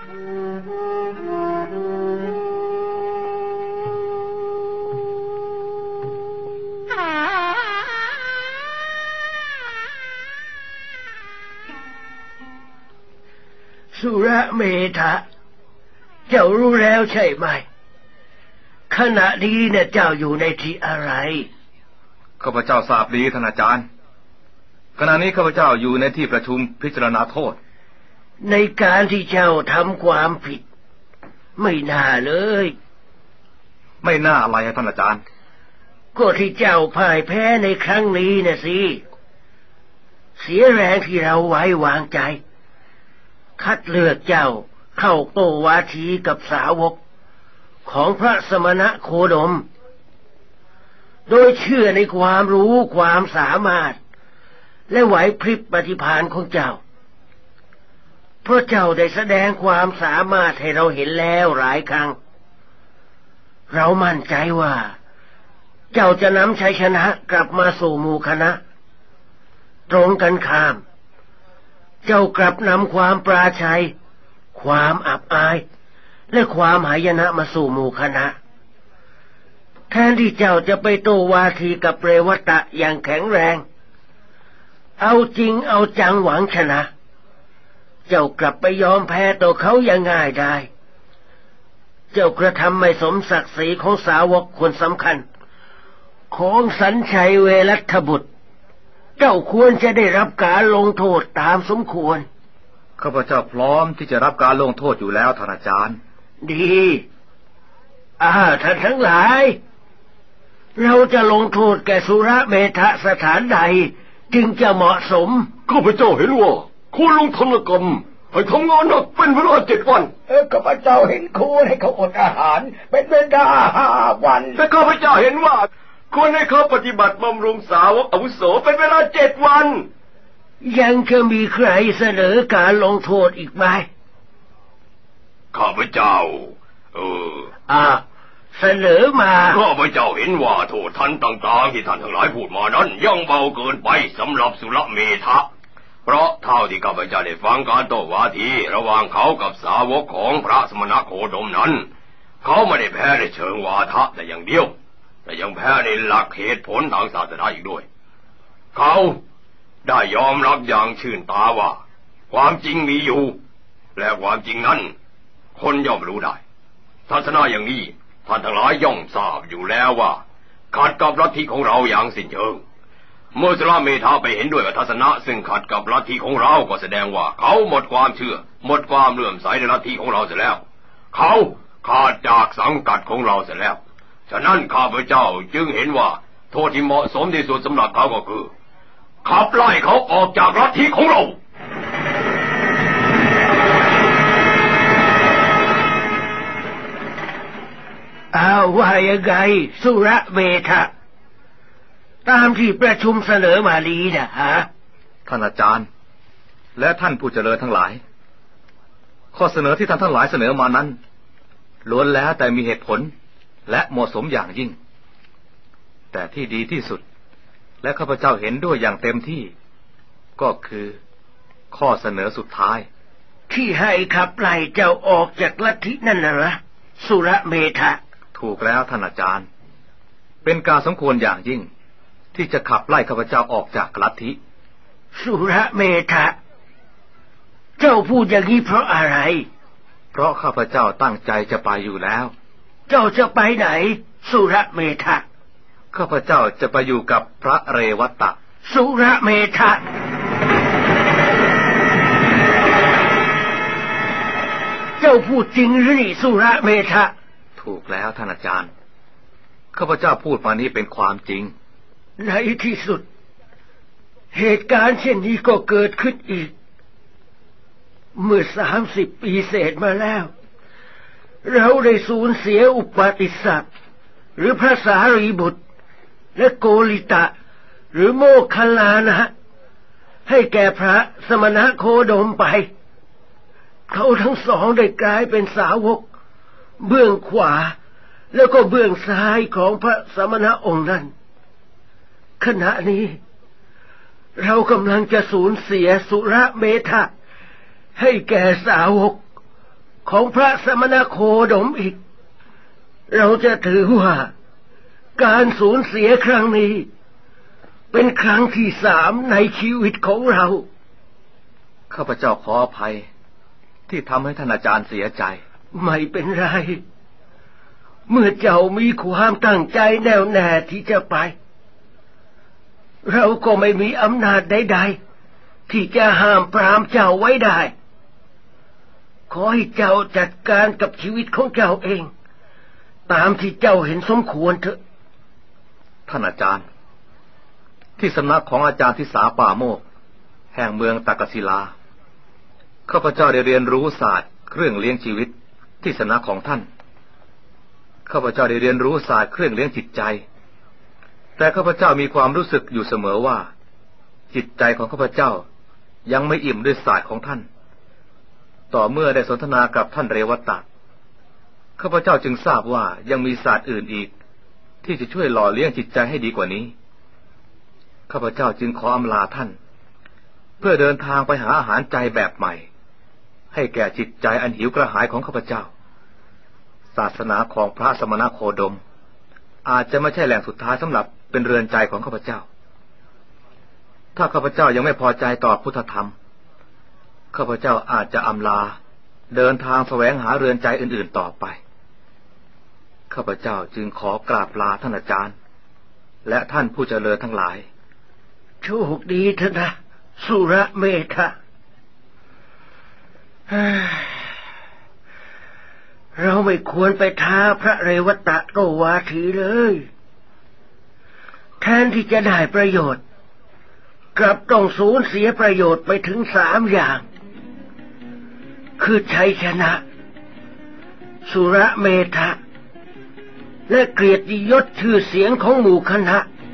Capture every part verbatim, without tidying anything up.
สุรเมธะเจ้ารู้แล้วใช่ไหมขณะนี้เนี่ยเจ้าอยู่ในที่อะไรข้าพเจ้าทราบดีท่านอาจารย์ขณะนี้ข้าพเจ้าอยู่ในที่ประชุมพิจารณาโทษในการที่เจ้าทำความผิดไม่น่าเลยไม่น่าอะไรท่านอาจารย์ก็ที่เจ้าพ่ายแพ้ในครั้งนี้น่ะสิเสียแรงที่เราไว้วางใจคัดเลือกเจ้าเข้าโต้วาทีกับสาวกของพระสมณะโคดมโดยเชื่อในความรู้ความสามารถและไหวพริบปฏิภาณของเจ้าเพราะเจ้าได้แสดงความสามารถให้เราเห็นแล้วหลายครั้งเรามั่นใจว่าเจ้าจะนำชัยชนะกลับมาสู่หมู่คณะตรงกันข้ามเจ้ากลับนำความปราชัยความอับอายและความหายนะมาสู่หมู่คณะแทนที่เจ้าจะไปโต้วาทีกับเรวตะอย่างแข็งแรงเอาจริงเอาจังหวังชนะเจ้ากลับไปยอมแพ้ต่อเขาอย่างง่ายได้เจ้ากระทำไม่สมศักดิ์ศรีของสาวกคนสำคัญของสัญชัยเวรัตบุตรเจ้าควรจะได้รับการลงโทษตามสมควรข้าพเจ้าพร้อมที่จะรับการลงโทษอยู่แล้วท่านอาจารย์ดีอ่าท่านทั้งหลายเราจะลงโทษแก่สุรเมธะสถานใดจึงจะเหมาะสมข้าพเจ้าเห็นว่าควรลงทนกรรมให้ทำงานหนักเป็นเวลาเจ็ดวันเออข้าพเจ้าเห็นควรให้เขาอดอาหารเป็นเวลาห้าวันแต่ข้าพเจ้าเห็นว่าควรให้เขาปฏิบัติบำรุงสาวกอาวุโสเป็นเวลาเจ็ดวันยังจะมีใครเสนอการลงโทษอีกไหมข้าพเจ้าเอออ่าเสนอมาข้าพเจ้าเห็นว่าโทษท่านต่างๆที่ท่านทั้งหลายพูดมานั้นยังเบาเกินไปสำหรับสุรเมธะเพราะเท่าที่ข้าพเจ้าได้ฟังการโต้วาทีระหว่างเขากับสาวกของพระสมณโคดมนั้นเขาไม่ได้แพ้ในเชิงวาทะแต่อย่างเดียวแต่ยังแพ้ในหลักเหตุผลทางศาสนาอีกด้วยเขาได้ยอมรับอย่างชื่นตาว่าความจริงมีอยู่และความจริงนั้นคนย่อมรู้ได้ทัศนะอย่างนี้ท่านทั้งหลายย่อมทราบอยู่แล้วว่าขัดกับลัทธิของเราอย่างสิ้นเชิงเมื่อสุรเมธะไปเห็นด้วยกับทัศนะซึ่งขัดกับลัทธิของเราก็แสดงว่าเขาหมดความเชื่อหมดความเลื่อมใสในลัทธิของเราเสียแล้วเขาขาดจากสังกัดของเราเสียแล้วฉะนั้นข้าพเจ้าจึงเห็นว่าโทษที่เหมาะสมที่สุดสำหรับเขาก็คือขับไล่เขาออกจากลัทธิของเราอ้าวว่ายังไงสุรเมธะตามที่ประชุมเสนอมาลีนะฮะท่านอาจารย์และท่านผู้เจริญทั้งหลายข้อเสนอที่ท่านทั้งหลายเสนอมานั้นล้วนแล้วแต่มีเหตุผลและเหมาะสมอย่างยิ่งแต่ที่ดีที่สุดและข้าพเจ้าเห็นด้วยอย่างเต็มที่ก็คือข้อเสนอสุดท้ายที่ให้ขับไล่เจ้าออกจากลัทธินั่นน่ะเหรอสุรเมธะถูกแล้วท่านอาจารย์เป็นการสมควรอย่างยิ่งที่จะขับไล่ข้าพเจ้าออกจากลัทธิสุรเมธะเจ้าพูดอย่างนี้เพราะอะไรเพราะข้าพเจ้าตั้งใจจะไปอยู่แล้วเจ้าจะไปไหนสุรเมธะข้าพเจ้าจะไปอยู่กับพระเรวัตะสุรเมธะเจ้าพูดจริงหรือนี่สุรเมธะถูกแล้วท่านอาจารย์ข้าพเจ้าพูดมานี้เป็นความจริงในที่สุดเหตุการณ์เช่นนี้ก็เกิดขึ้นอีกเมื่อสามสิบปีเศษมาแล้วเราได้สูญเสียอุปติสสะหรือพระสารีบุตรและโกริตะหรือโมคคัลลานะให้แก่พระสมณโคดมไปเขาทั้งสองได้กลายเป็นสาวกเบื้องขวาแล้วก็เบื้องซ้ายของพระสมณองค์นั้นขณะนี้เรากำลังจะสูญเสียสุรเมธะให้แก่สาวกของพระสมณโคดมอีกเราจะถือว่าการสูญเสียครั้งนี้เป็นครั้งที่สามในชีวิตของเราข้าพเจ้าขออภัยที่ทำให้ท่านอาจารย์เสียใจไม่เป็นไรเมื่อเจ้ามีความตั้งใจแน่วแน่ที่จะไปเราก็ไม่มีอำนาจใดๆที่จะห้ามปรามเจ้าไว้ได้ขอให้เจ้าจัดการกับชีวิตของเจ้าเองตามที่เจ้าเห็นสมควรเถอะท่านอาจารย์ที่สำนักของอาจารย์ทิสาป่าโมกแห่งเมืองตากศิลาข้าพเจ้าได้เรียนรู้ศาสตร์เครื่องเลี้ยงชีวิตที่สำนักของท่านข้าพเจ้าได้เรียนรู้ศาสตร์เครื่องเลี้ยงจิตใจแต่ข้าพเจ้ามีความรู้สึกอยู่เสมอว่าจิตใจของข้าพเจ้ายังไม่อิ่มด้วยศาสตร์ของท่านต่อเมื่อได้สนทนากับท่านเรวัตตะข้าพเจ้าจึงทราบว่ายังมีศาสตร์อื่นอีกที่จะช่วยหล่อเลี้ยงจิตใจให้ดีกว่านี้ข้าพเจ้าจึงขออำลาท่านเพื่อเดินทางไปหาอาหารใจแบบใหม่ให้แก่จิตใจอันหิวกระหายของข้าพเจ้าศาสนาของพระสมณโคดมอาจจะไม่ใช่แหล่งสุดท้ายสำหรับเป็นเรือนใจของข้าพเจ้าถ้าข้าพเจ้ายังไม่พอใจต่อพุทธธรรมข้าพเจ้าอาจจะอำลาเดินทางแสวงหาเรือนใจอื่นๆต่อไปข้าพเจ้าจึงขอกราบลาท่านอาจารย์และท่านผู้เจริญทั้งหลายโชคดีเถอะนะสุรเมธะเราไม่ควรไปท้าพระเรวตะโตวาทีเลยแทนที่จะได้ประโยชน์กลับต้องสูญเสียประโยชน์ไปถึงสามอย่างคือชัยชนะสุรเมธะและเกียรติยศชื่อเสียงของหมู่คณะ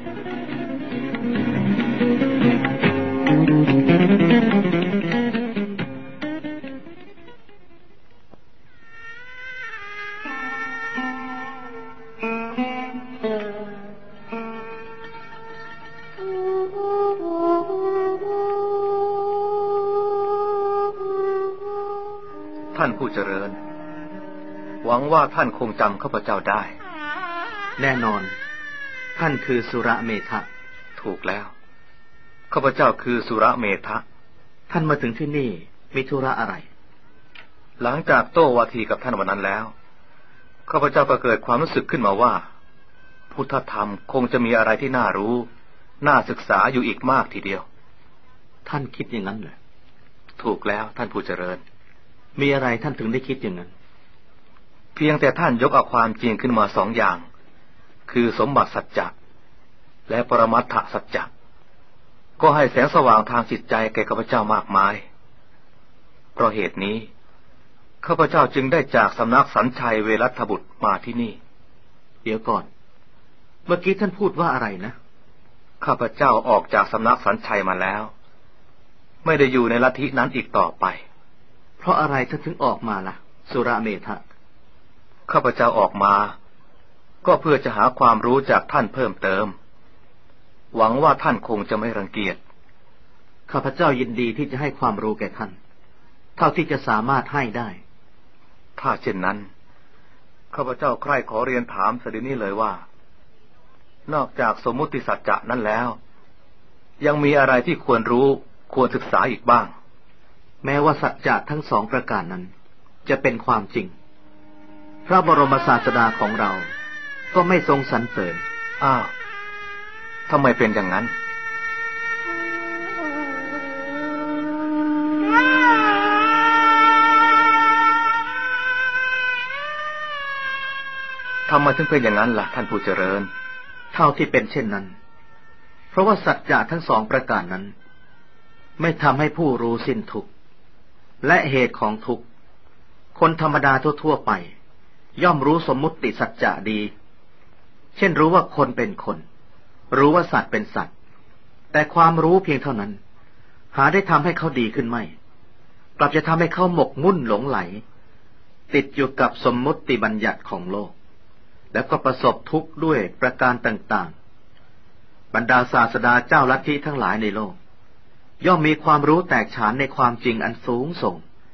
ท่านผู้เจริญหวังว่าท่านคงจำข้าพเจ้าได้แน่นอนท่านคือสุรเมธะถูกแล้วข้าพเจ้าคือสุรเมธะท่านมาถึงที่นี่มีธุระอะไรหลังจากโต้วาทีกับท่านวันนั้นแล้วข้าพเจ้าก็เกิดความรู้สึกขึ้นมาว่าพุทธธรรมคงจะมีอะไรที่น่ารู้น่าศึกษาอยู่อีกมากทีเดียวท่านคิดอย่างนั้นเหรอถูกแล้วท่านผู้เจริญมีอะไรท่านถึงได้คิดอย่างนั้นเพียงแต่ท่านยกเอาความจริงขึ้นมาสองอย่างคือสมบัติสัจจะและปรมัตถสัจจะก็ให้แสงสว่างทางจิตใจแก่ข้าพเจ้ามากมายเพราะเหตุนี้ข้าพเจ้าจึงได้จากสำนักสัญชัยเวรัตบุตรมาที่นี่เดี๋ยวก่อนเมื่อกี้ท่านพูดว่าอะไรนะข้าพเจ้าออกจากสำนักสัญชัยมาแล้วไม่ได้อยู่ในลัทธินั้นอีกต่อไปเพราะอะไรท่านถึงออกมาล่ะสุรเมธะข้าพเจ้าออกมาก็เพื่อจะหาความรู้จากท่านเพิ่มเติมหวังว่าท่านคงจะไม่รังเกียจข้าพเจ้ายินดีที่จะให้ความรู้แก่ท่านเท่าที่จะสามารถให้ได้ถ้าเช่นนั้นข้าพเจ้าใคร่ขอเรียนถามเสด็จนี้เลยว่านอกจากสมมุติสัจจะนั้นแล้วยังมีอะไรที่ควรรู้ควรศึกษาอีกบ้างแม้ว่าสัจจะทั้งสองประการนั้นจะเป็นความจริงพระบรมศาสดาของเราก็ไม่ทรงสรรเสริญอ้าวทำไมเป็นอย่างนั้นทำไมถึงเป็นอย่างนั้นล่ะท่านผู้เจริญเท่าที่เป็นเช่นนั้นเพราะว่าสัจจะทั้งสองประการนั้นไม่ทำให้ผู้รู้สิ้นทุกข์และเหตุของทุกข์คนธรรมดาทั่วๆไปย่อมรู้สมมุติสัจจะดีเช่นรู้ว่าคนเป็นคนรู้ว่าสัตว์เป็นสัตว์แต่ความรู้เพียงเท่านั้นหาได้ทำให้เขาดีขึ้นไม่กลับจะทำให้เขาหมกมุ่นหลงไหลติดอยู่กับสมมุติบัญญัติของโลกแล้วก็ประสบทุกข์ด้วยประการต่างๆบรรดาศาสดาเจ้าลัทธิทั้งหลายในโลกย่อมมีความรู้แตกฉานในความจริงอันสูงส่ง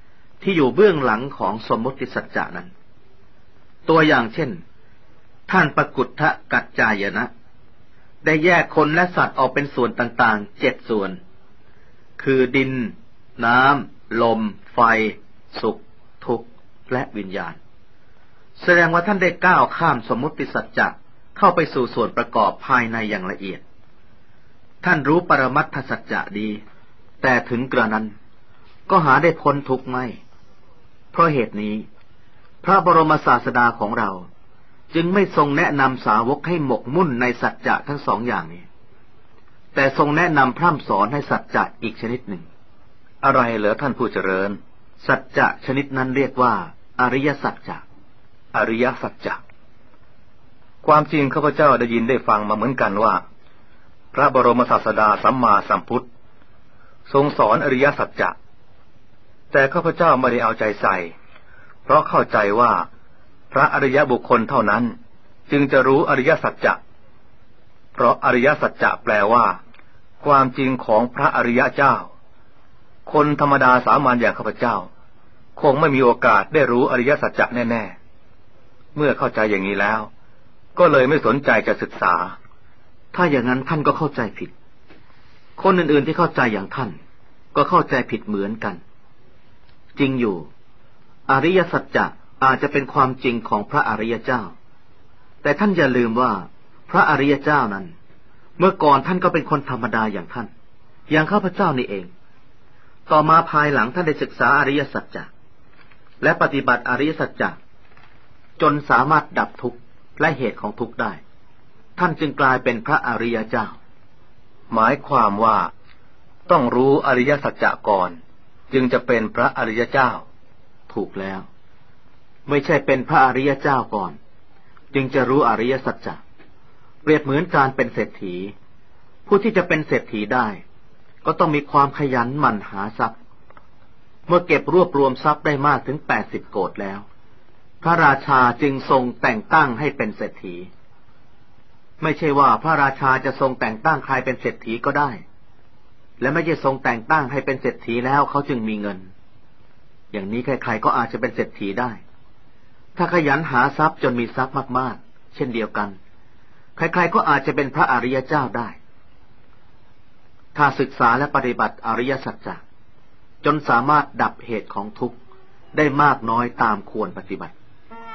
ที่อยู่เบื้องหลังของสมมติสัจจะนั้นตัวอย่างเช่นท่านปกุฏทกัจจายนะได้แยกคนและสัตว์ออกเป็นส่วนต่างๆเจ็ดส่วนคือดินน้ำลมไฟสุขทุกข์และวิญญาณแสดงว่าท่านได้ก้าวข้ามสมมติสัจจะเข้าไปสู่ส่วนประกอบภายในอย่างละเอียดท่านรู้ปรมัตถสัจจะดีแต่ถึงกระนั้นก็หาได้พ้นทุกข์ไม่เพราะเหตุนี้พระบรมศาสดาของเราจึงไม่ทรงแนะนำสาวกให้หมกมุ่นในสัจจะทั้งสองอย่างนี้แต่ทรงแนะนำพร่ำสอนให้สัจจะอีกชนิดหนึ่งอะไรเหรอท่านผู้เจริญสัจจะชนิดนั้นเรียกว่าอริยสัจจะอริยสัจจะความจริงข้าพเจ้าได้ยินได้ฟังมาเหมือนกันว่าพระบรมศาสดาสัมมาสัมพุทธทรงสอนอริยสัจจะแต่ข้าพเจ้าไม่ได้เอาใจใส่เพราะเข้าใจว่าพระอริยบุคคลเท่านั้นจึงจะรู้อริยสัจจะเพราะอริยสัจจะแปลว่าความจริงของพระอริยเจ้าคนธรรมดาสามัญอย่างข้าพเจ้าคงไม่มีโอกาสได้รู้อริยสัจจะแน่ๆเมื่อเข้าใจอย่างนี้แล้วก็เลยไม่สนใจจะศึกษาถ้าอย่างนั้นท่านก็เข้าใจผิดคนอื่นๆที่เข้าใจอย่างท่านก็เข้าใจผิดเหมือนกันจริงอยู่อริยสัจจะอาจจะเป็นความจริงของพระอริยเจ้าแต่ท่านอย่าลืมว่าพระอริยเจ้านั้นเมื่อก่อนท่านก็เป็นคนธรรมดาอย่างท่านอย่างข้าพเจ้านี่เองต่อมาภายหลังท่านได้ศึกษาอริยสัจจะและปฏิบัติอริยสัจจะจนสามารถดับทุกข์และเหตุของทุกข์ได้ท่านจึงกลายเป็นพระอริยเจ้าหมายความว่าต้องรู้อริยสัจจะก่อนจึงจะเป็นพระอริยเจ้าถูกแล้วไม่ใช่เป็นพระอริยเจ้าก่อนจึงจะรู้อริยสัจจะเปรียบเหมือนการเป็นเศรษฐีผู้ที่จะเป็นเศรษฐีได้ก็ต้องมีความขยันหมั่นหาทรัพย์เมื่อเก็บรวบรวมทรัพย์ได้มากถึงแปดสิบโกฏแล้วพระราชาจึงทรงแต่งตั้งให้เป็นเศรษฐีไม่ใช่ว่าพระราชาจะทรงแต่งตั้งใครเป็นเศรษฐีก็ได้และไม่ใช่ทรงแต่งตั้งให้เป็นเศรษฐีแล้วเขาจึงมีเงินอย่างนี้ใครๆก็อาจจะเป็นเศรษฐีได้ถ้าขยันหาทรัพย์จนมีทรัพย์มากๆเช่นเดียวกันใครๆก็อาจจะเป็นพระอริยเจ้าได้ถ้าศึกษาและปฏิบัติอริยสัจจะจนสามารถดับเหตุของทุกข์ได้มากน้อยตามควรปฏิบัติ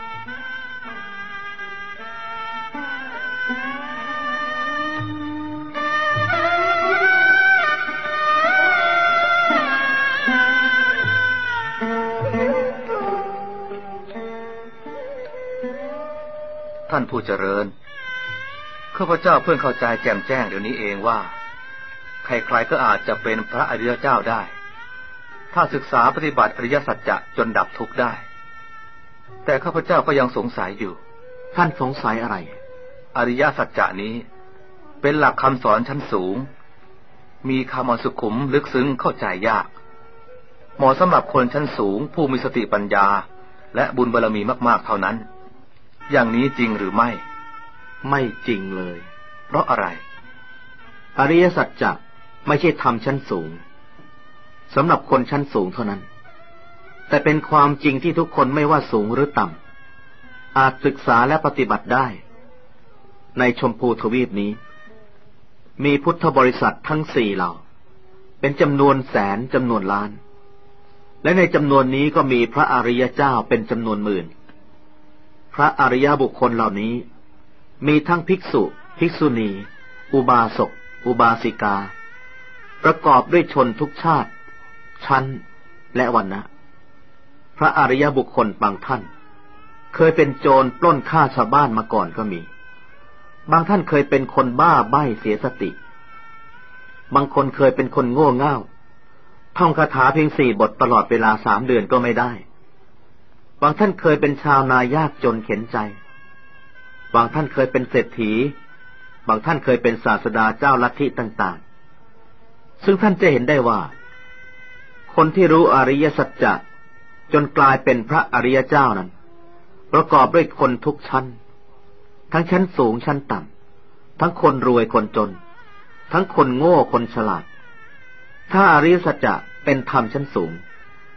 ท่านผู้เจริญข้าพเจ้าเพิ่งเข้าใจแจ่มแจ้งเดี๋ยวนี้เองว่าใครๆก็อาจจะเป็นพระอริยเจ้าได้ถ้าศึกษาปฏิบัติอริยสัจจะจนดับทุกข์ได้แต่ข้าพเจ้าก็ยังสงสัยอยู่ท่านสงสัยอะไรอริยสัจจะนี้เป็นหลักคำสอนชั้นสูงมีคำสุขุมลึกซึ้งเข้าใจยากเหมาะสำหรับคนชั้นสูงผู้มีสติปัญญาและบุญบารมีมากๆเท่านั้นอย่างนี้จริงหรือไม่ไม่จริงเลยเพราะอะไรอริยสัจจะไม่ใช่ธรรมชั้นสูงสำหรับคนชั้นสูงเท่านั้นแต่เป็นความจริงที่ทุกคนไม่ว่าสูงหรือต่ำอาจศึกษาและปฏิบัติได้ในชมพูทวีปนี้มีพุทธบริษัททั้งสี่เหล่าเป็นจำนวนแสนจำนวนล้านและในจำนวนนี้ก็มีพระอริยเจ้าเป็นจำนวนหมื่นพระอริยบุคคลเหล่านี้มีทั้งภิกษุภิกษุณีอุบาสกอุบาสิกาประกอบด้วยชนทุกชาติชั้นและวรรณะพระอริยบุคคลบางท่านเคยเป็นโจรปล้นฆ่าชาวบ้านมาก่อนก็มีบางท่านเคยเป็นคนบ้าใบ้เสียสติบางคนเคยเป็นคนโง่เง่าท่องคาถาเพียงสี่บทตลอดเวลาสามเดือนก็ไม่ได้บางท่านเคยเป็นชาวนายากจนเข็ญใจบางท่านเคยเป็นเศรษฐีบางท่านเคยเป็นศาสดาเจ้าลัทธิต่างๆซึ่งท่านจะเห็นได้ว่าคนที่รู้อริยสัจจะจนกลายเป็นพระอริยเจ้านั้นประกอบด้วยคนทุกชั้นทั้งชั้นสูงชั้นต่ำทั้งคนรวยคนจนทั้งคนโง่คนฉลาดถ้าอริยสัจจะเป็นธรรมชั้นสูง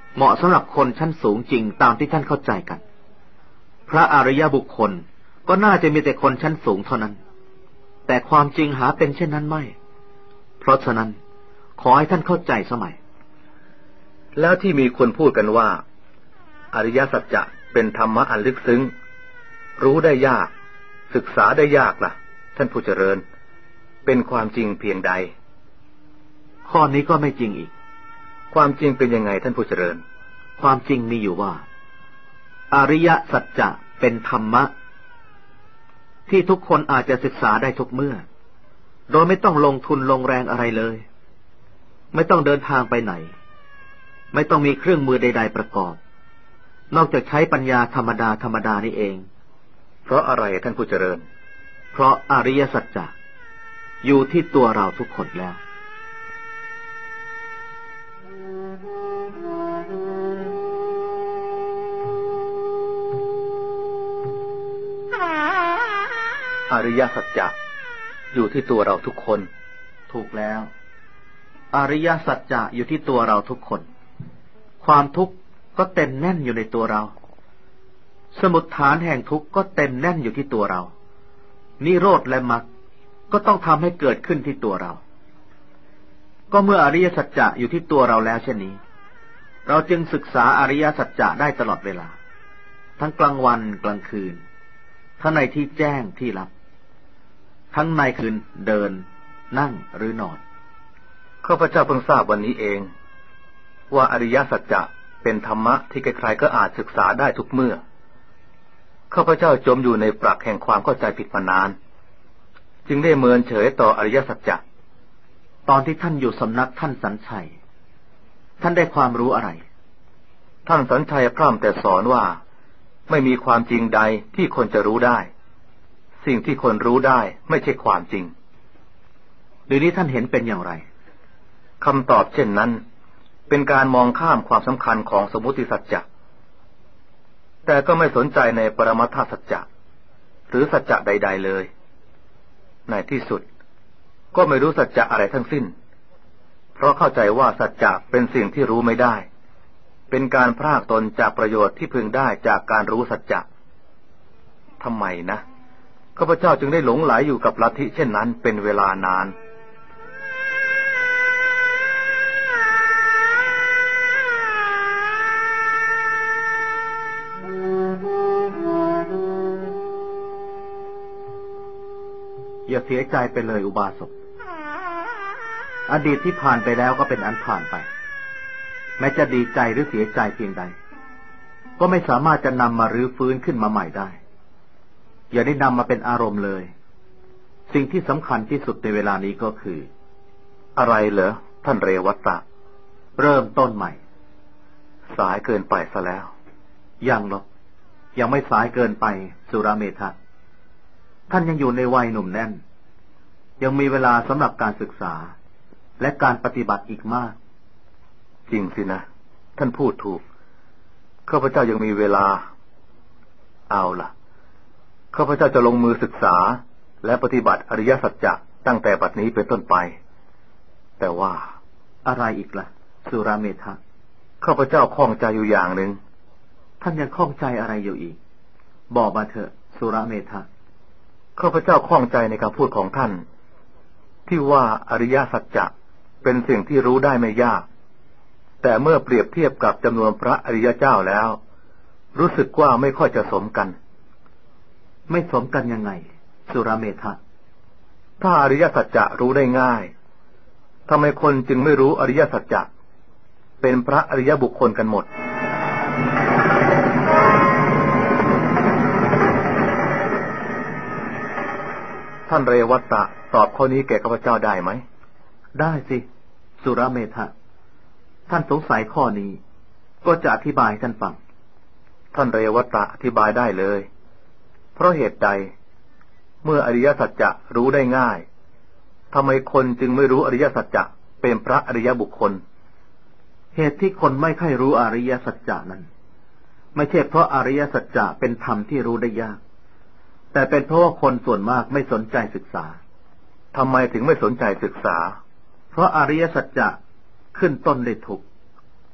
เหมาะสำหรับคนชั้นสูงจริงตามที่ท่านเข้าใจกันพระอริยบุคคลก็น่าจะมีแต่คนชั้นสูงเท่านั้นแต่ความจริงหาเป็นเช่นนั้นไม่เพราะฉะนั้นขอให้ท่านเข้าใจสมัยแล้วที่มีคนพูดกันว่าอริยสัจจะเป็นธรรมะอันลึกซึ้งรู้ได้ยากศึกษาได้ยากล่ะท่านผู้เจริญเป็นความจริงเพียงใดข้อนี้ก็ไม่จริงอีกความจริงเป็นยังไงท่านผู้เจริญความจริงมีอยู่ว่าอริยสัจจะเป็นธรรมะที่ทุกคนอาจจะศึกษาได้ทุกเมื่อโดยไม่ต้องลงทุนลงแรงอะไรเลยไม่ต้องเดินทางไปไหนไม่ต้องมีเครื่องมือใดๆประกอบนอกจากใช้ปัญญาธรรมดาธรรมดานี่เองเพราะอะไรท่านผู้เจริญเพราะอริยสัจจะอยู่ที่ตัวเราทุกคนแล้วอริยสัจจะอยู่ที่ตัวเราทุกคนถูกแล้วอริยสัจจะอยู่ที่ตัวเราทุกคนความทุกข์ก็เต็มแน่นอยู่ในตัวเราสมุฏฐานแห่งทุกข์ก็เต็มแน่นอยู่ที่ตัวเรานิโรธและมรรคก็ต้องทำให้เกิดขึ้นที่ตัวเราก็เมื่ออริยสัจจะอยู่ที่ตัวเราแล้วเช่นนี้เราจึงศึกษาอริยสัจจะได้ตลอดเวลาทั้งกลางวันกลางคืนทั้งในที่แจ้งที่ลับทั้งในคืนเดินนั่งหรือนอนข้าพเจ้าเพิ่งทราบวันนี้เองว่าอริยสัจจะเป็นธรรมะที่ใครๆก็อาจศึกษาได้ทุกเมื่อข้าพเจ้าจมอยู่ในปรักแห่งความเข้าใจผิดมานานจึงได้เมินเฉยต่ออริยสัจจะตอนที่ท่านอยู่สำนักท่านสัญชัยท่านได้ความรู้อะไรท่านสัญชัยพร่ำแต่สอนว่าไม่มีความจริงใดที่คนจะรู้ได้สิ่งที่คนรู้ได้ไม่ใช่ความจริงหรือนี้ท่านเห็นเป็นอย่างไรคำตอบเช่นนั้นเป็นการมองข้ามความสำคัญของสมมุติสัจจะแต่ก็ไม่สนใจในปรมัตถสัจจะหรือสัจจะใดๆเลยในที่สุดก็ไม่รู้สัจจะอะไรทั้งสิ้นเพราะเข้าใจว่าสัจจะเป็นสิ่งที่รู้ไม่ได้เป็นการพรากตนจากประโยชน์ที่พึงได้จากการรู้สัจจะทำไมนะข้าพเจ้าจึงได้หลงไหลอยู่กับลัทธิเช่นนั้นเป็นเวลานานอย่าเสียใจไปเลยอุบาสกอดีตที่ผ่านไปแล้วก็เป็นอันผ่านไปแม้จะดีใจหรือเสียใจเพียงใดก็ไม่สามารถจะนำมารื้อฟื้นขึ้นมาใหม่ได้อย่าได้นำมาเป็นอารมณ์เลยสิ่งที่สำคัญที่สุดในเวลานี้ก็คืออะไรเหรอท่านเรวัตะเริ่มต้นใหม่สายเกินไปซะแล้วยังหรอกยังไม่สายเกินไปสุรเมธะท่านยังอยู่ในวัยหนุ่มแน่นยังมีเวลาสำหรับการศึกษาและการปฏิบัติอีกมากจริงสินะท่านพูดถูกข้าพเจ้ายังมีเวลาเอาล่ะข้าพเจ้าจะลงมือศึกษาและปฏิบัติอริยสัจจะตั้งแต่บัดนี้เป็นต้นไปแต่ว่าอะไรอีกล่ะสุรเมธะข้าพเจ้าข้องใจอยู่อย่างหนึ่งท่านยังข้องใจอะไรอยู่อีกบอกมาเถอะสุรเมธะข้าพเจ้าข้องใจในคำพูดของท่านที่ว่าอริยสัจจะเป็นสิ่งที่รู้ได้ไม่ยากแต่เมื่อเปรียบเทียบกับจำนวนพระอริยเจ้าแล้วรู้สึกว่าไม่ค่อยจะสมกันไม่สมกันยังไงสุรเมธะถ้าอริยสัจจะรู้ได้ง่ายทำไมคนจึงไม่รู้อริยสัจจะเป็นพระอริยบุคคลกันหมดท่านเรวัตตะตอบข้อนี้แก่ข้าพเจ้าได้ไหมได้สิสุรเมธะท่านสงสัยข้อนี้ก็จะอธิบายท่านฟังท่านเรวัตตะอธิบายได้เลยเพราะเหตุใดเมื่ออริยสัจจะรู้ได้ง่ายทำไมคนจึงไม่รู้อริยสัจจะเป็นพระอริยบุคคลเหตุที่คนไม่ค่อยรู้อริยสัจจะนั้นไม่ใช่เพราะอริยสัจจะเป็นธรรมที่รู้ได้ยากแต่เป็นเพราะว่าคนส่วนมากไม่สนใจศึกษาทำไมถึงไม่สนใจศึกษาเพราะอริยสัจจะขึ้นต้นด้วยทุกข์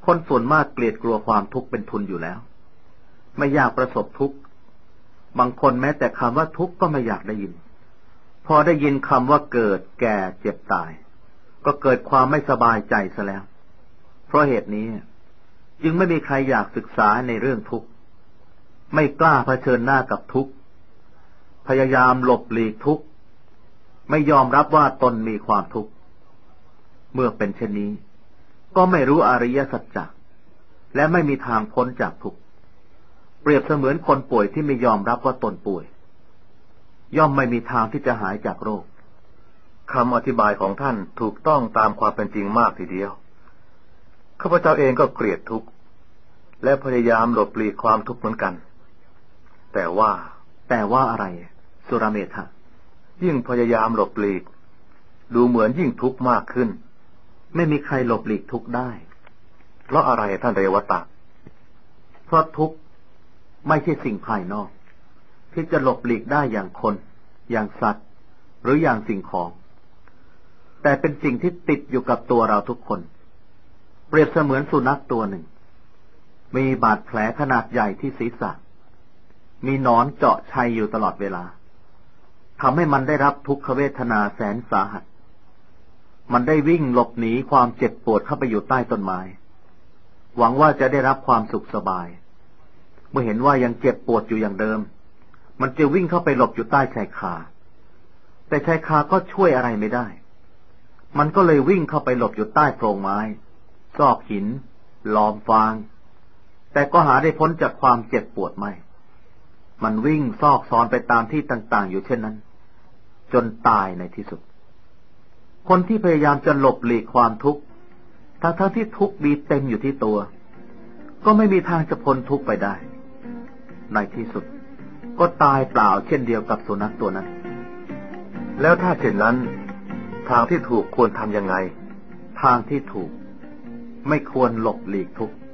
คนส่วนมากเกลียดกลัวความทุกข์เป็นทุนอยู่แล้วไม่อยากประสบทุกข์บางคนแม้แต่คำว่าทุกข์ก็ไม่อยากได้ยินพอได้ยินคำว่าเกิดแก่เจ็บตายก็เกิดความไม่สบายใจซะแล้วเพราะเหตุนี้จึงไม่มีใครอยากศึกษาในเรื่องทุกข์ไม่กล้าเผชิญหน้ากับทุกข์พยายามหลบหลีกทุกข์ไม่ยอมรับว่าตนมีความทุกข์เมื่อเป็นเช่นนี้ก็ไม่รู้อริยสัจจะและไม่มีทางพ้นจากทุกข์เปรียบเสมือนคนป่วยที่ไม่ยอมรับว่าตนป่วยย่อมไม่มีทางที่จะหายจากโรคคำอธิบายของท่านถูกต้องตามความเป็นจริงมากทีเดียวข้าพเจ้าเองก็เกลียดทุกข์และพยายามหลบหลีกความทุกข์เหมือนกันแต่ว่าแต่ว่าอะไรสุรเมธะยิ่งพยายามหลบหลีกดูเหมือนยิ่งทุกข์มากขึ้นไม่มีใครหลบหลีกทุกข์ได้เพราะอะไรท่านเรวตะเพราะทุกข์ไม่ใช่สิ่งภายนอกที่จะหลบหลีกได้อย่างคนอย่างสัตว์หรืออย่างสิ่งของแต่เป็นสิ่งที่ติดอยู่กับตัวเราทุกคนเปรียบเสมือนสุนัขตัวหนึ่งมีบาดแผลขนาดใหญ่ที่ศีรษะมีหนอนเจาะชัยอยู่ตลอดเวลาทำให้มันได้รับทุกขเวทนาแสนสาหัสมันได้วิ่งหลบหนีความเจ็บปวดเข้าไปอยู่ใต้ต้นไม้หวังว่าจะได้รับความสุขสบายเมื่อเห็นว่ายังเจ็บปวดอยู่อย่างเดิมมันจะวิ่งเข้าไปหลบอยู่ใต้ชายคาแต่ชายคาก็ช่วยอะไรไม่ได้มันก็เลยวิ่งเข้าไปหลบอยู่ใต้โพรงไม้ซอกหินลอมฟางแต่ก็หาได้พ้นจากความเจ็บปวดไม่มันวิ่งซอกซอนไปตามที่ต่างๆอยู่เช่นนั้นจนตายในที่สุดคนที่พยายามจะหลบหลีกความทุกข์ทั้งๆที่ทุกข์มีเต็มอยู่ที่ตัวก็ไม่มีทางจะพ้นทุกข์ไปได้ในที่สุดก็ตายเปล่าเช่นเดียวกับสุนัขตัวนั้นแล้วถ้าเช่นนั้นทางที่ถูกควรทำยังไงทางที่ถูกไม่ควรหลบหลีกทุกข์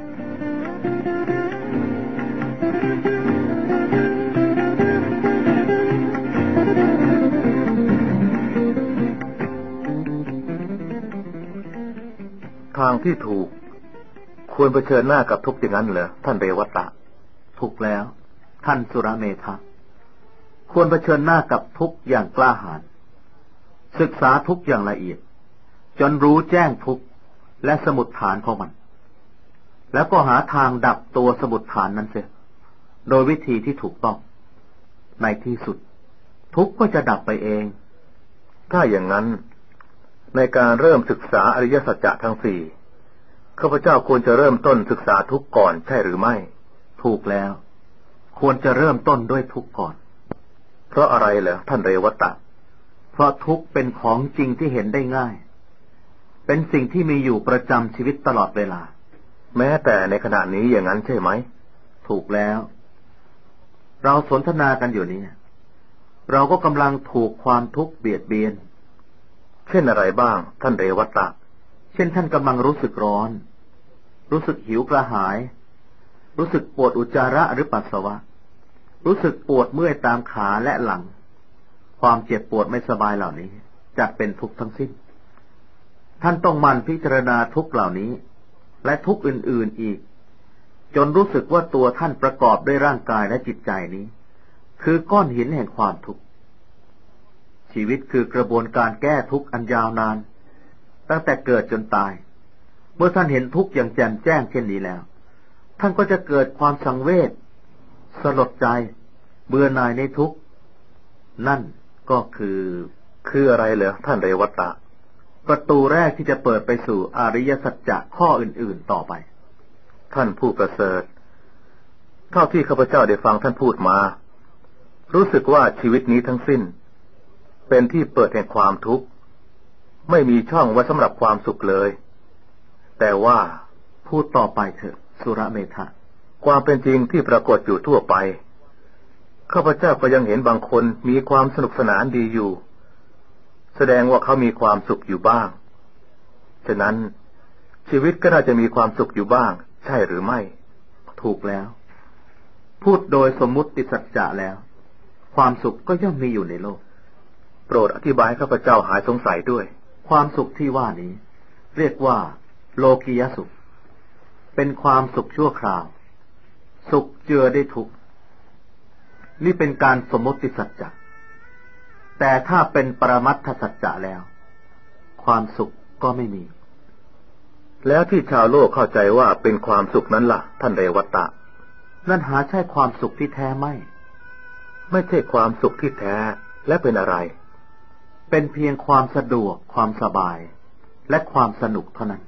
ทางที่ถูกควรเผชิญหน้ากับทุกข์อย่างนั้นเหรอท่านเรวตะถูกแล้วท่านสุรเมธะควรเผชิญหน้ากับทุกข์อย่างกล้าหาญศึกษาทุกข์อย่างละเอียดจนรู้แจ้งทุกข์และสมุฏฐานของมันแล้วก็หาทางดับตัวสมุฏฐานนั้นเสียโดยวิธีที่ถูกต้องในที่สุดทุกข์ก็จะดับไปเองถ้าอย่างนั้นในการเริ่มศึกษาอริยสัจจะทั้งสี่ข้าพเจ้าควรจะเริ่มต้นศึกษาทุกข์ก่อนใช่หรือไม่ถูกแล้วควรจะเริ่มต้นด้วยทุกข์ก่อนเพราะอะไรเหรอท่านเรวตะเพราะทุกข์เป็นของจริงที่เห็นได้ง่ายเป็นสิ่งที่มีอยู่ประจำชีวิตตลอดเวลาแม้แต่ในขณะนี้อย่างนั้นใช่ไหมถูกแล้วเราสนทนากันอยู่นี้เราก็กำลังถูกความทุกข์เบียดเบียนเช่นอะไรบ้างท่านเรวตะเช่นท่านกำลังรู้สึกร้อนรู้สึกหิวกระหายรู้สึกปวดอุจจาระหรือปัสสาวะรู้สึกปวดเมื่อยตามขาและหลังความเจ็บปวดไม่สบายเหล่านี้จัดเป็นทุกข์ทั้งสิ้นท่านต้องหมั่นพิจารณาทุกข์เหล่านี้และทุกข์อื่นๆอีกจนรู้สึกว่าตัวท่านประกอบด้วยร่างกายและจิตใจนี้คือก้อนหินแห่งความทุกข์ชีวิตคือกระบวนการแก้ทุกข์อันยาวนานตั้งแต่เกิดจนตายเมื่อท่านเห็นทุกข์อย่างแจ่มแจ้งเช่นนี้แล้วท่านก็จะเกิดความสังเวชสลดใจเบื่อหน่ายในทุกข์นั่นก็คือคืออะไรเหรอท่านเรวตะประตูแรกที่จะเปิดไปสู่อริยสัจจะข้ออื่นๆต่อไปท่านผู้ประเสริฐเท่าที่ข้าพเจ้าได้ฟังท่านพูดมารู้สึกว่าชีวิตนี้ทั้งสิ้นเป็นที่เปิดแห่งความทุกข์ไม่มีช่องไว้สำหรับความสุขเลยแต่ว่าพูดต่อไปเถอะสุรเมธะความเป็นจริงที่ปรากฏอยู่ทั่วไปข้าพเจ้าก็ยังเห็นบางคนมีความสนุกสนานดีอยู่แสดงว่าเขามีความสุขอยู่บ้างฉะนั้นชีวิตก็น่าจะมีความสุขอยู่บ้างใช่หรือไม่ถูกแล้วพูดโดยสมมุติสัจจะแล้วความสุขก็ย่อมมีอยู่ในโลกโปรดอธิบายข้าพเจ้าหายสงสัยด้วยความสุขที่ว่านี้เรียกว่าโลกียสุขเป็นความสุขชั่วคราวสุขเจือได้ทุกข์นี่เป็นการสมมติสัจจะแต่ถ้าเป็นปรมัตถสัจจะแล้วความสุขก็ไม่มีแล้วที่ชาวโลกเข้าใจว่าเป็นความสุขนั้นล่ะท่านเรวัตตะนั่นหาใช่ความสุขที่แท้ไม่ไม่ใช่ความสุขที่แท้และเป็นอะไรเป็นเพียงความสะดวกความสบายและความสนุกเท่านั้น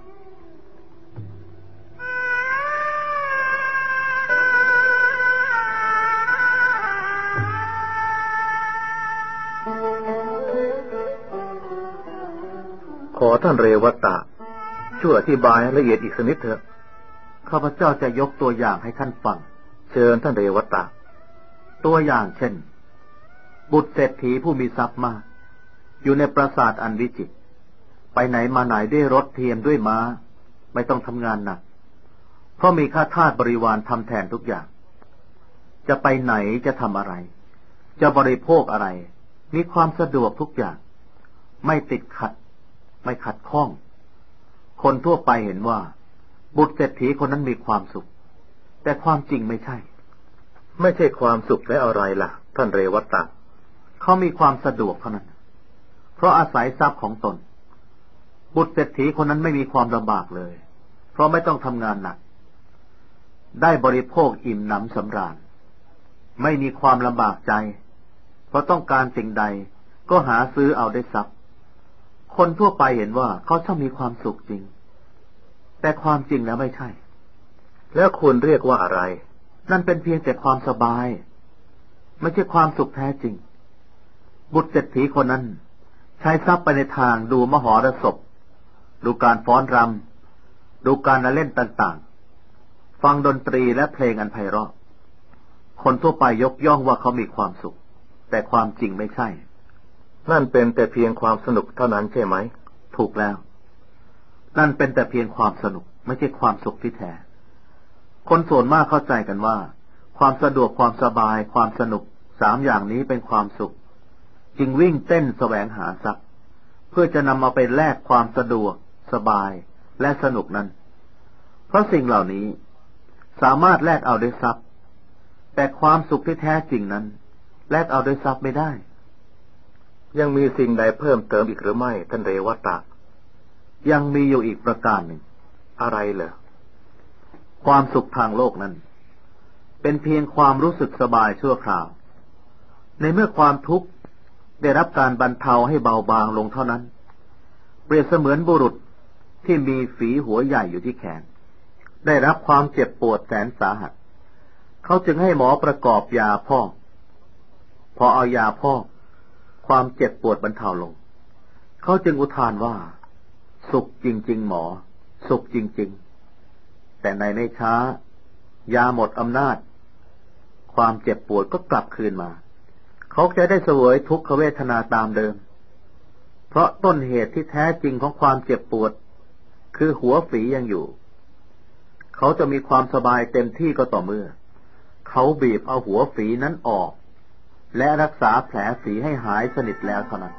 ขอท่านเรวัตตะช่วยอธิบายละเอียดอีกสักนิดเถอะข้าพเจ้าจะยกตัวอย่างให้ท่านฟังเชิญท่านเรวัตตะตัวอย่างเช่นบุตรเศรษฐีผู้มีทรัพย์มากอยู่ในปราสาทอันวิจิตรไปไหนมาไหนด้วยรถเทียมด้วยม้าไม่ต้องทำงานหนักเพราะมีข้าทาสบริวารทำแทนทุกอย่างจะไปไหนจะทำอะไรจะบริโภคอะไรมีความสะดวกทุกอย่างไม่ติดขัดไม่ขัดข้องคนทั่วไปเห็นว่าบุตรเศรษฐีคนนั้นมีความสุขแต่ความจริงไม่ใช่ไม่ใช่ความสุขและอะไรล่ะท่านเรวัตตะเขามีความสะดวกเท่านั้นเพราะอาศัยทรัพย์ของตนบุตรเศรษฐีคนนั้นไม่มีความลำบากเลยเพราะไม่ต้องทำงานหนักได้บริโภคอิ่มหนำสำราญไม่มีความลำบากใจเพราะต้องการสิ่งใดก็หาซื้อเอาได้ทรัพย์คนทั่วไปเห็นว่าเขาช่างมีความสุขจริงแต่ความจริงแล้วไม่ใช่แล้วคุณเรียกว่าอะไรนั่นเป็นเพียงแต่ความสบายไม่ใช่ความสุขแท้จริงบุตรเศรษฐีคนนั้นใช้ทรัพย์ไปในทางดูมหรสพดูการฟ้อนรำดูการละเล่นต่างๆฟังดนตรีและเพลงอันไพเราะคนทั่วไปยกย่องว่าเขามีความสุขแต่ความจริงไม่ใช่นั่นเป็นแต่เพียงความสนุกเท่านั้นใช่ไหมถูกแล้วนั่นเป็นแต่เพียงความสนุกไม่ใช่ความสุขที่แท้คนส่วนมากเข้าใจกันว่าความสะดวกความสบายความสนุกสามอย่างนี้เป็นความสุขจึงวิ่งเต้นแสวงหาทรัพย์เพื่อจะนำมาไปแลกความสะดวกสบายและสนุกนั้นเพราะสิ่งเหล่านี้สามารถแลกเอาด้วยทรัพย์แต่ความสุขที่แท้จริงนั้นแลกเอาด้วยทรัพย์ไม่ได้ยังมีสิ่งใดเพิ่มเติมอีกหรือไม่ท่านเรวัตตะยังมีอยู่อีกประการหนึ่งอะไรเหรอความสุขทางโลกนั้นเป็นเพียงความรู้สึกสบายชั่วคราวในเมื่อความทุกข์ได้รับการบรรเทาให้เบาบางลงเท่านั้นเปรียบเสมือนบุรุษที่มีฝีหัวใหญ่อยู่ที่แขนได้รับความเจ็บปวดแสนสาหัสเขาจึงให้หมอประกอบยาพอกพอเอายาพอกความเจ็บปวดบรรเทาลงเขาจึงอุทานว่าสุขจริงๆหมอสุขจริงๆแต่ในไม่ช้ายาหมดอำนาจความเจ็บปวดก็กลับคืนมาเขาจะได้เสวยทุกขเวทนาตามเดิมเพราะต้นเหตุที่แท้จริงของความเจ็บปวดคือหัวฝียังอยู่เขาจะมีความสบายเต็มที่ก็ต่อเมื่อเขาบีบเอาหัวฝีนั้นออกและรักษาแผลฝีให้หายสนิทแล้วเท่านั้น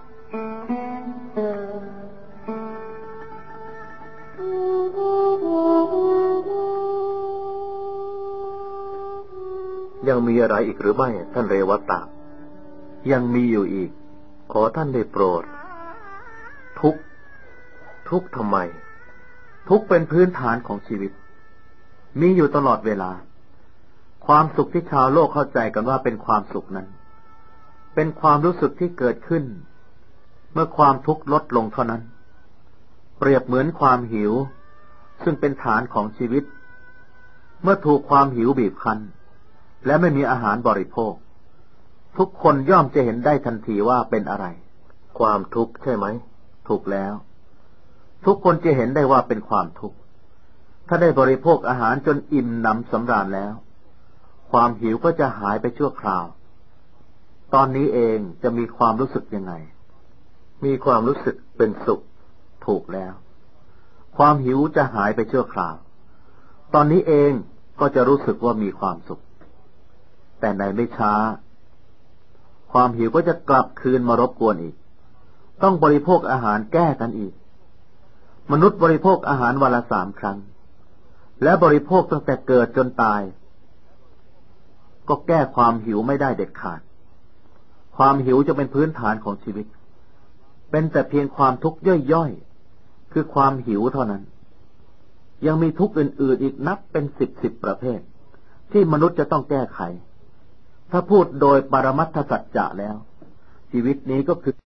ยังมีอะไรอีกหรือไม่ท่านเรวัตตะยังมีอยู่อีกขอท่านได้โปรดทุกข์ทุกข์ทำไมทุกข์เป็นพื้นฐานของชีวิตมีอยู่ตลอดเวลาความสุขที่ชาวโลกเข้าใจกันว่าเป็นความสุขนั้นเป็นความรู้สึกที่เกิดขึ้นเมื่อความทุกข์ลดลงเท่านั้นเปรียบเหมือนความหิวซึ่งเป็นฐานของชีวิตเมื่อถูกความหิวบีบคั้นและไม่มีอาหารบริโภคทุกคนย่อมจะเห็นได้ทันทีว่าเป็นอะไรความทุกข์ใช่ไหมถูกแล้วทุกคนจะเห็นได้ว่าเป็นความทุกข์ถ้าได้บริโภคอาหารจนอิ่มหนำสำราญแล้วความหิวก็จะหายไปชั่วคราวตอนนี้เองจะมีความรู้สึกยังไงมีความรู้สึกเป็นสุขถูกแล้วความหิวจะหายไปชั่วคราวตอนนี้เองก็จะรู้สึกว่ามีความสุขแต่ในไม่ช้าความหิวก็จะกลับคืนมารบกวนอีกต้องบริโภคอาหารแก้กันอีกมนุษย์บริโภคอาหารวันละสามครั้งและบริโภคตั้งแต่เกิดจนตายก็แก้ความหิวไม่ได้เด็ดขาดความหิวจะเป็นพื้นฐานของชีวิตเป็นแต่เพียงความทุกข์ย่อยๆคือความหิวเท่านั้นยังมีทุกข์อื่นๆอีกนับเป็นสิบสิบประเภทที่มนุษย์จะต้องแก้ไขถ้าพูดโดยปรมัตถสัจจะแล้วชีวิตนี้ก็คือ